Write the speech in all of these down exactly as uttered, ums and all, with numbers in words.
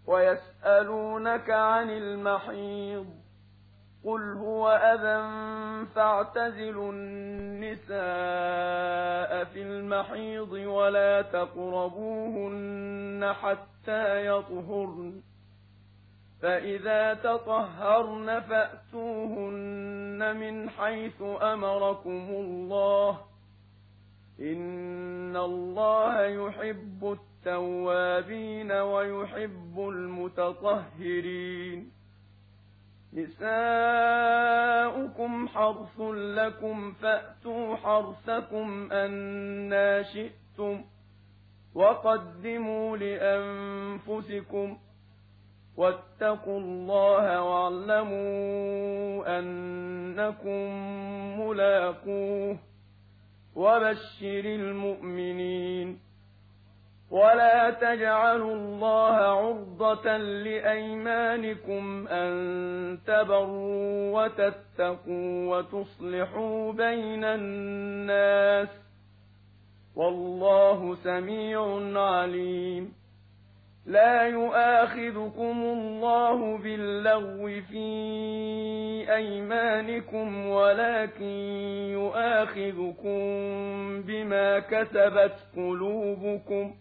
ويسألونك عن المحيض قل هو أذى فاعتزلوا النساء في المحيض ولا تقربوهن حتى يطهرن فإذا تطهرن فأتوهن من حيث أمركم الله إن الله يحب التوابين ويحب المتطهرين نساؤكم حرث لكم فأتوا حرثكم أنى شئتم وقدموا لأنفسكم واتقوا الله واعلموا أنكم ملاقوه وبشر المؤمنين ولا تجعلوا الله عرضة لأيمانكم أن تبروا وتتقوا وتصلحوا بين الناس والله سميع عليم لا يؤاخذكم الله باللغو في أيمانكم ولكن يؤاخذكم بما كسبت قلوبكم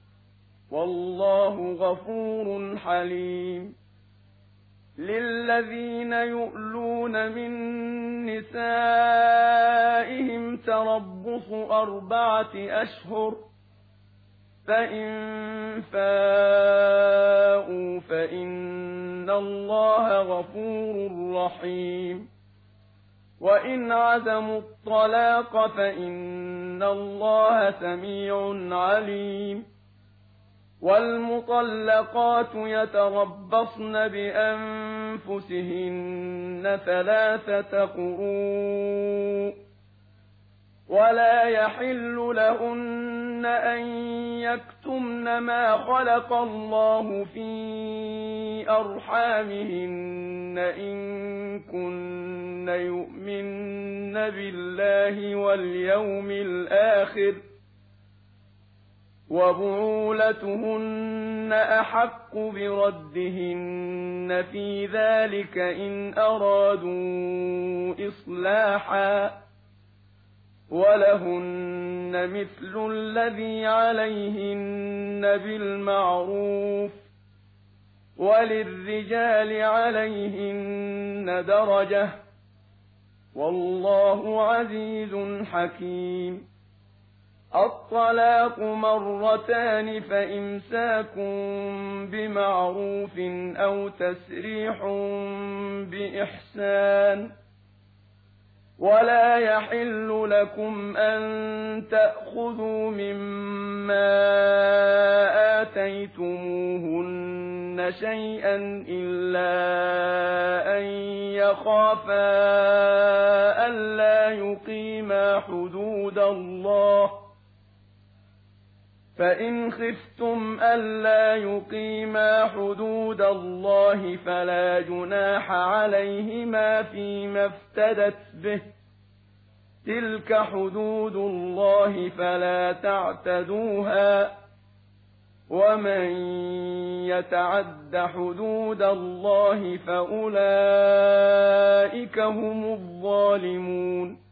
والله غفور حليم للذين يؤلون من نسائهم تربص أربعة أشهر فإن فاءوا فإن الله غفور رحيم وإن عزموا الطلاق فإن الله سميع عليم والمطلقات يتربصن بأنفسهن ثلاثة قروء ولا يحل لهن أن يكتمن ما خلق الله في أرحامهن إن كن يؤمن بالله واليوم الآخر وبعولتهن أحق بردهن في ذلك إن أرادوا إصلاحا ولهن مثل الذي عليهن بالمعروف وللرجال عليهن درجة والله عزيز حكيم الطلاق مرتان فإمساك بمعروف أو تسريح بإحسان ولا يحل لكم أن تأخذوا مما آتيتموهن شيئا إلا أن يخافا ألا يقيما حدود الله فإن خفتم ألا يقيما حدود الله فلا جناح عليهما فيما افتدت به تلك حدود الله فلا تعتدوها ومن يتعد حدود الله فأولئك هم الظالمون